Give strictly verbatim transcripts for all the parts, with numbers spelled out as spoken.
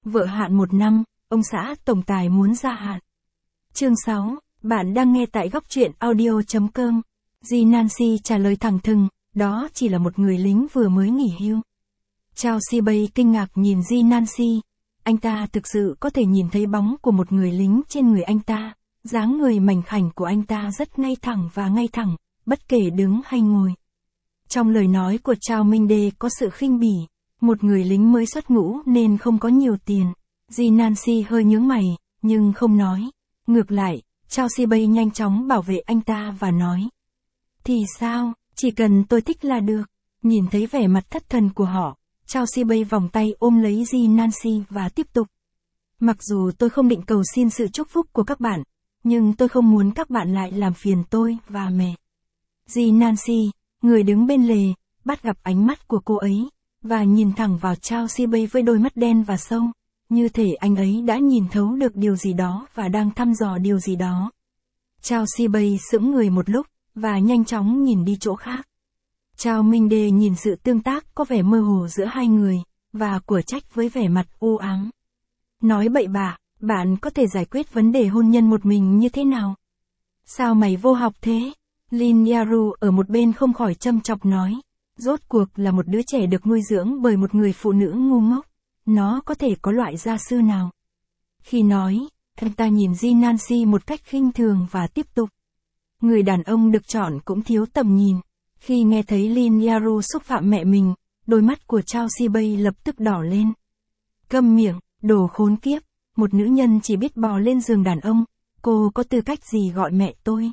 vợ hạn một năm, ông xã tổng tài muốn gia hạn. Chương sáu, bạn đang nghe tại góc truyện audio chấm com. Dee Nancy trả lời thẳng thừng, đó chỉ là một người lính vừa mới nghỉ hưu. Chelsea Bay kinh ngạc nhìn Dee Nancy. Anh ta thực sự có thể nhìn thấy bóng của một người lính trên người anh ta. Dáng người mảnh khảnh của anh ta rất ngay thẳng và ngay thẳng, bất kể đứng hay ngồi. Trong lời nói của Chao Minh-đê có sự khinh bỉ, một người lính mới xuất ngũ nên không có nhiều tiền. Dee Nancy hơi nhướng mày, nhưng không nói. Ngược lại, Chelsea Bay nhanh chóng bảo vệ anh ta và nói. Thì sao, chỉ cần tôi thích là được. Nhìn thấy vẻ mặt thất thần của họ, Chelsea Bay vòng tay ôm lấy Dee Nancy và tiếp tục. Mặc dù tôi không định cầu xin sự chúc phúc của các bạn, nhưng tôi không muốn các bạn lại làm phiền tôi và mẹ. Dee Nancy, người đứng bên lề, bắt gặp ánh mắt của cô ấy, và nhìn thẳng vào Chelsea Bay với đôi mắt đen và sâu, như thể anh ấy đã nhìn thấu được điều gì đó và đang thăm dò điều gì đó. Chelsea Bay sững người một lúc, và nhanh chóng nhìn đi chỗ khác. Chao Minh-đê nhìn sự tương tác có vẻ mơ hồ giữa hai người, và của trách với vẻ mặt u ám. Nói bậy bạ, bạn có thể giải quyết vấn đề hôn nhân một mình như thế nào? Sao mày vô học thế? Lin Yaru ở một bên không khỏi châm chọc nói. Rốt cuộc là một đứa trẻ được nuôi dưỡng bởi một người phụ nữ ngu ngốc. Nó có thể có loại gia sư nào? Khi nói, anh ta nhìn Dee Nancy một cách khinh thường và tiếp tục. Người đàn ông được chọn cũng thiếu tầm nhìn. Khi nghe thấy Lin Yaru xúc phạm mẹ mình, đôi mắt của Chelsea Bay lập tức đỏ lên. Câm miệng, đồ khốn kiếp, một nữ nhân chỉ biết bò lên giường đàn ông, cô có tư cách gì gọi mẹ tôi?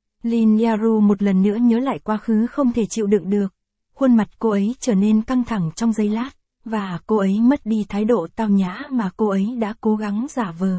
Lin Yaru một lần nữa nhớ lại quá khứ không thể chịu đựng được. Khuôn mặt cô ấy trở nên căng thẳng trong giây lát, và cô ấy mất đi thái độ tao nhã mà cô ấy đã cố gắng giả vờ.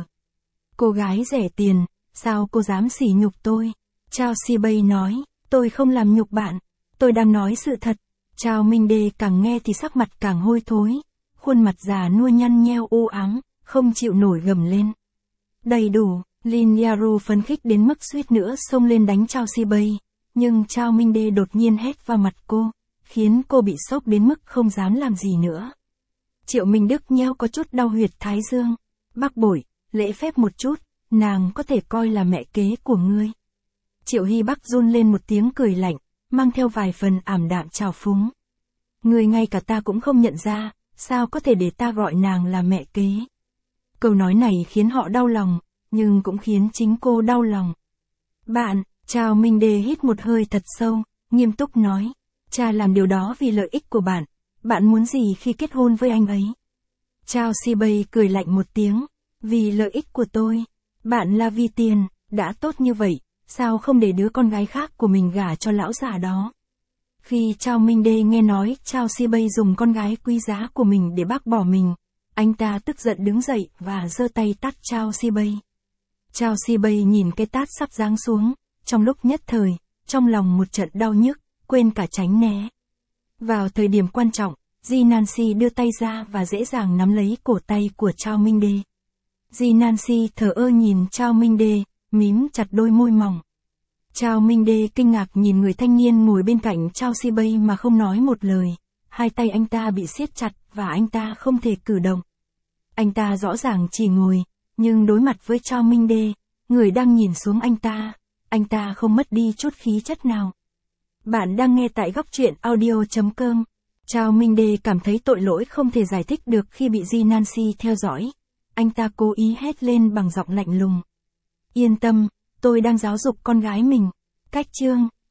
Cô gái rẻ tiền, sao cô dám sỉ nhục tôi? Chelsea Bay nói, tôi không làm nhục bạn, tôi đang nói sự thật. Chao Minh-đê càng nghe thì sắc mặt càng hôi thối, khuôn mặt già nua nhăn nheo u ám, không chịu nổi gầm lên. Đầy đủ, Lin Yaru phấn khích đến mức suýt nữa xông lên đánh Chelsea Bay, nhưng Chao Minh-đê đột nhiên hét vào mặt cô, khiến cô bị sốc đến mức không dám làm gì nữa. Triệu Minh Đức nheo có chút đau huyệt thái dương. Bác Bội, lễ phép một chút, nàng có thể coi là mẹ kế của ngươi. Triệu Hy Bắc run lên một tiếng cười lạnh, mang theo vài phần ảm đạm trào phúng. Ngươi ngay cả ta cũng không nhận ra, sao có thể để ta gọi nàng là mẹ kế? Câu nói này khiến họ đau lòng, nhưng cũng khiến chính cô đau lòng. Bạn, Chao Minh-đê hít một hơi thật sâu, nghiêm túc nói. Cha làm điều đó vì lợi ích của bạn. Bạn muốn gì khi kết hôn với anh ấy? Chelsea Bay cười lạnh một tiếng. Vì lợi ích của tôi. Bạn là vì tiền, đã tốt như vậy, sao không để đứa con gái khác của mình gả cho lão già đó? Khi Chao Minh-đê nghe nói Chelsea Bay dùng con gái quý giá của mình để bác bỏ mình, anh ta tức giận đứng dậy và giơ tay tát Chelsea Bay. Chelsea Bay nhìn cái tát sắp giáng xuống, trong lúc nhất thời, trong lòng một trận đau nhức, quên cả tránh né. Vào thời điểm quan trọng, Dee Nancy đưa tay ra và dễ dàng nắm lấy cổ tay của Chao Minh-đê. Dee Nancy thờ ơ nhìn Chao Minh-đê, mím chặt đôi môi mỏng. Chao Minh-đê kinh ngạc nhìn người thanh niên ngồi bên cạnh Chelsea Bay mà không nói một lời. Hai tay anh ta bị siết chặt và anh ta không thể cử động. Anh ta rõ ràng chỉ ngồi, nhưng đối mặt với Chao Minh-đê, người đang nhìn xuống anh ta, anh ta không mất đi chút khí chất nào. Bạn đang nghe tại góc truyện audio chấm com. Chao Minh-đê cảm thấy tội lỗi không thể giải thích được khi bị Dee Nancy theo dõi. Anh ta cố ý hét lên bằng giọng lạnh lùng. Yên tâm, tôi đang giáo dục con gái mình. Cách chương.